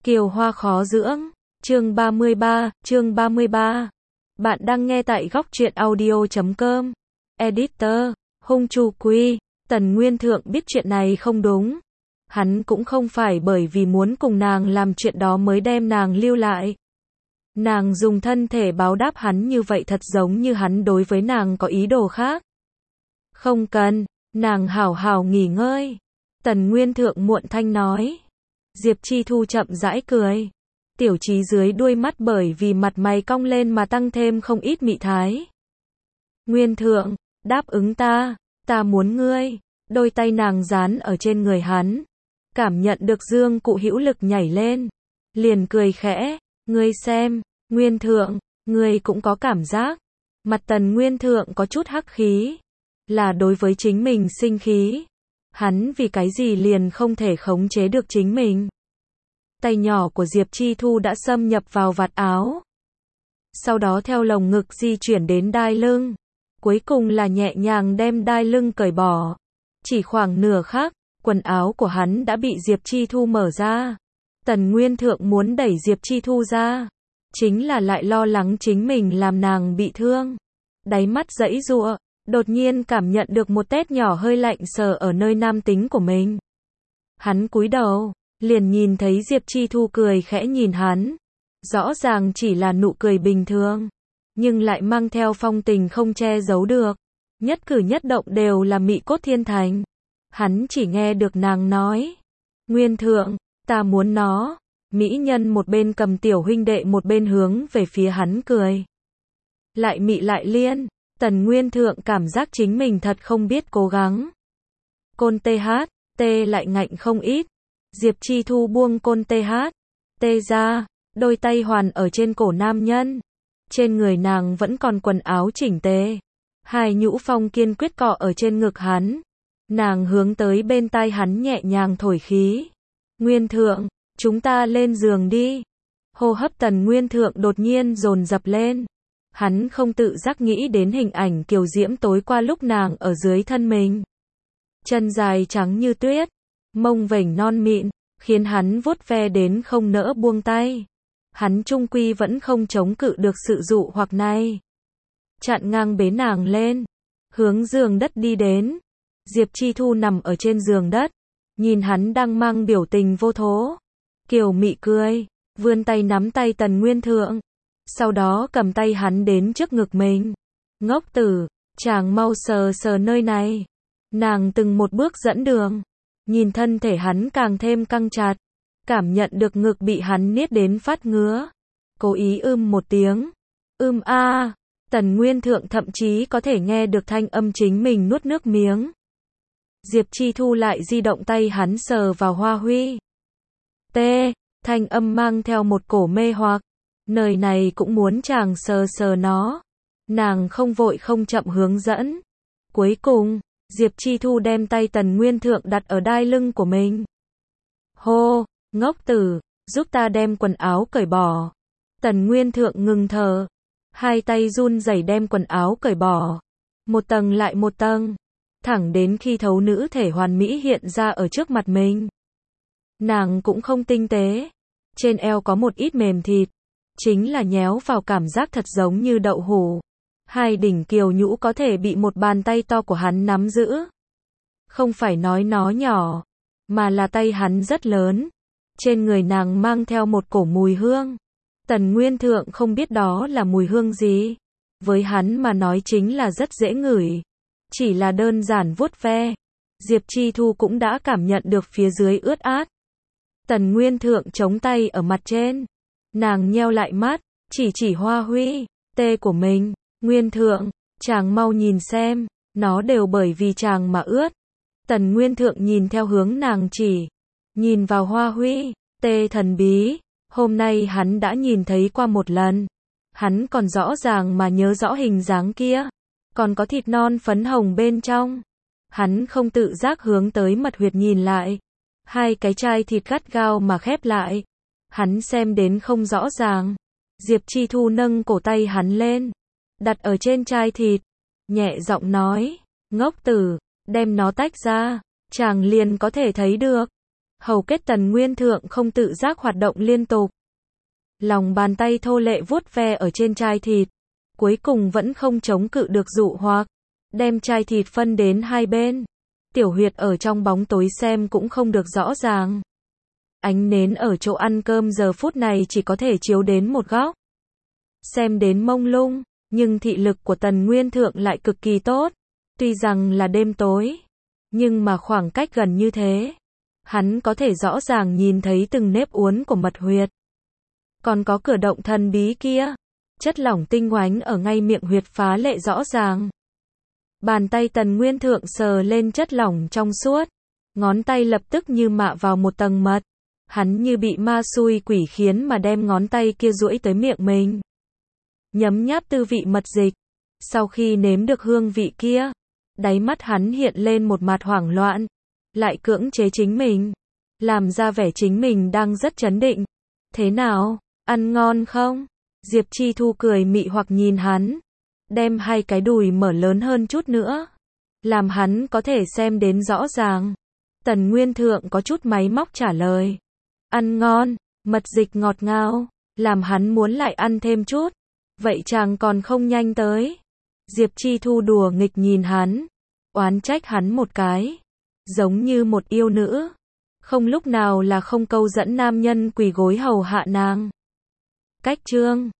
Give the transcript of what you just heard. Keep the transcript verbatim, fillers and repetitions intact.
Kiều Hoa khó dưỡng. Chương ba mươi ba, chương ba mươi ba. Bạn đang nghe tại góc truyện audio chấm com. Editor, Hung Chu Quy. Tần Nguyên Thượng biết chuyện này không đúng. Hắn cũng không phải bởi vì muốn cùng nàng làm chuyện đó mới đem nàng lưu lại. Nàng dùng thân thể báo đáp hắn như vậy thật giống như hắn đối với nàng có ý đồ khác. Không cần, nàng hảo hảo nghỉ ngơi. Tần Nguyên Thượng muộn thanh nói. Diệp Chi Thu chậm rãi cười. Tiểu Chí dưới đuôi mắt bởi vì mặt mày cong lên mà tăng thêm không ít mị thái. Nguyên Thượng, đáp ứng ta, ta muốn ngươi. Đôi tay nàng dán ở trên người hắn. Cảm nhận được dương cụ hữu lực nhảy lên. Liền cười khẽ, ngươi xem, Nguyên Thượng, ngươi cũng có cảm giác. Mặt Tần Nguyên Thượng có chút hắc khí. Là đối với chính mình sinh khí. Hắn vì cái gì liền không thể khống chế được chính mình. Tay nhỏ của Diệp Chi Thu đã xâm nhập vào vạt áo. Sau đó theo lồng ngực di chuyển đến đai lưng. Cuối cùng là nhẹ nhàng đem đai lưng cởi bỏ. Chỉ khoảng nửa khắc, quần áo của hắn đã bị Diệp Chi Thu mở ra. Tần Nguyên Thượng muốn đẩy Diệp Chi Thu ra. Chính là lại lo lắng chính mình làm nàng bị thương. Đáy mắt giãy giụa. Đột nhiên cảm nhận được một tét nhỏ hơi lạnh sờ ở nơi nam tính của mình. Hắn cúi đầu, liền nhìn thấy Diệp Chi Thu cười khẽ nhìn hắn. Rõ ràng chỉ là nụ cười bình thường, nhưng lại mang theo phong tình không che giấu được. Nhất cử nhất động đều là mị cốt thiên thành. Hắn chỉ nghe được nàng nói. Nguyên Thượng, ta muốn nó. Mỹ nhân một bên cầm tiểu huynh đệ một bên hướng về phía hắn cười. Lại mị lại liên. Tần Nguyên Thượng cảm giác chính mình thật không biết cố gắng. Côn tê hát, tê lại ngạnh không ít. Diệp Chi Thu buông côn tê hát, tê ra, đôi tay hoàn ở trên cổ nam nhân. Trên người nàng vẫn còn quần áo chỉnh tề. Hai nhũ phong kiên quyết cọ ở trên ngực hắn. Nàng hướng tới bên tai hắn nhẹ nhàng thổi khí. Nguyên Thượng, chúng ta lên giường đi. Hô hấp Tần Nguyên Thượng đột nhiên dồn dập lên. Hắn không tự giác nghĩ đến hình ảnh kiều diễm tối qua lúc nàng ở dưới thân mình. Chân dài trắng như tuyết, mông vểnh non mịn, khiến hắn vuốt ve đến không nỡ buông tay. Hắn chung quy vẫn không chống cự được sự dụ hoặc này. Chặn ngang bế nàng lên, hướng giường đất đi đến. Diệp Chi Thu nằm ở trên giường đất, nhìn hắn đang mang biểu tình vô thố. Kiều mị cười, vươn tay nắm tay Tần Nguyên Thượng. Sau đó cầm tay hắn đến trước ngực mình. Ngốc tử, chàng mau sờ sờ nơi này. Nàng từng một bước dẫn đường. Nhìn thân thể hắn càng thêm căng chặt. Cảm nhận được ngực bị hắn niết đến phát ngứa. Cố ý ưm một tiếng. Ưm a. Tần Nguyên Thượng thậm chí có thể nghe được thanh âm chính mình nuốt nước miếng. Diệp Chi Thu lại di động tay hắn sờ vào hoa huy. T. Thanh âm mang theo một cổ mê hoặc. Nơi này cũng muốn chàng sờ sờ nó. Nàng không vội không chậm hướng dẫn. Cuối cùng, Diệp Chi Thu đem tay Tần Nguyên Thượng đặt ở đai lưng của mình. Hô, ngốc tử, giúp ta đem quần áo cởi bỏ. Tần Nguyên Thượng ngừng thở. Hai tay run rẩy đem quần áo cởi bỏ. Một tầng lại một tầng. Thẳng đến khi thấu nữ thể hoàn mỹ hiện ra ở trước mặt mình. Nàng cũng không tinh tế. Trên eo có một ít mềm thịt. Chính là nhéo vào cảm giác thật giống như đậu hũ. Hai đỉnh kiều nhũ có thể bị một bàn tay to của hắn nắm giữ. Không phải nói nó nhỏ, mà là tay hắn rất lớn. Trên người nàng mang theo một cổ mùi hương. Tần Nguyên Thượng không biết đó là mùi hương gì. Với hắn mà nói chính là rất dễ ngửi. Chỉ là đơn giản vuốt ve. Diệp Chi Thu cũng đã cảm nhận được phía dưới ướt át. Tần Nguyên Thượng chống tay ở mặt trên. Nàng nheo lại mắt, chỉ chỉ hoa huy, tê của mình. Nguyên Thượng, chàng mau nhìn xem, nó đều bởi vì chàng mà ướt. Tần Nguyên Thượng nhìn theo hướng nàng chỉ, nhìn vào hoa huy, tê thần bí. Hôm nay hắn đã nhìn thấy qua một lần. Hắn còn rõ ràng mà nhớ rõ hình dáng kia. Còn có thịt non phấn hồng bên trong. Hắn không tự giác hướng tới mật huyệt nhìn lại. Hai cái chai thịt gắt gao mà khép lại. Hắn xem đến không rõ ràng. Diệp Chi Thu nâng cổ tay hắn lên, đặt ở trên chai thịt, nhẹ giọng nói, ngốc tử, đem nó tách ra, chàng liền có thể thấy được. Hầu kết Tần Nguyên Thượng không tự giác hoạt động liên tục. Lòng bàn tay thô lệ vuốt ve ở trên chai thịt. Cuối cùng vẫn không chống cự được dụ hoặc. Đem chai thịt phân đến hai bên. Tiểu huyệt ở trong bóng tối xem cũng không được rõ ràng. Ánh nến ở chỗ ăn cơm giờ phút này chỉ có thể chiếu đến một góc. Xem đến mông lung, nhưng thị lực của Tần Nguyên Thượng lại cực kỳ tốt. Tuy rằng là đêm tối, nhưng mà khoảng cách gần như thế, hắn có thể rõ ràng nhìn thấy từng nếp uốn của mật huyệt. Còn có cử động thần bí kia, chất lỏng tinh oánh ở ngay miệng huyệt phá lệ rõ ràng. Bàn tay Tần Nguyên Thượng sờ lên chất lỏng trong suốt, ngón tay lập tức như mạ vào một tầng mật. Hắn như bị ma xui quỷ khiến mà đem ngón tay kia duỗi tới miệng mình. Nhấm nháp tư vị mật dịch. Sau khi nếm được hương vị kia, đáy mắt hắn hiện lên một mặt hoảng loạn. Lại cưỡng chế chính mình. Làm ra vẻ chính mình đang rất chấn định. Thế nào? Ăn ngon không? Diệp Chi Thu cười mị hoặc nhìn hắn. Đem hai cái đùi mở lớn hơn chút nữa. Làm hắn có thể xem đến rõ ràng. Tần Nguyên Thượng có chút máy móc trả lời. Ăn ngon, mật dịch ngọt ngào, làm hắn muốn lại ăn thêm chút. Vậy chàng còn không nhanh tới. Diệp Chi Thu đùa nghịch nhìn hắn, oán trách hắn một cái, giống như một yêu nữ, không lúc nào là không câu dẫn nam nhân quỳ gối hầu hạ nàng. Cách chương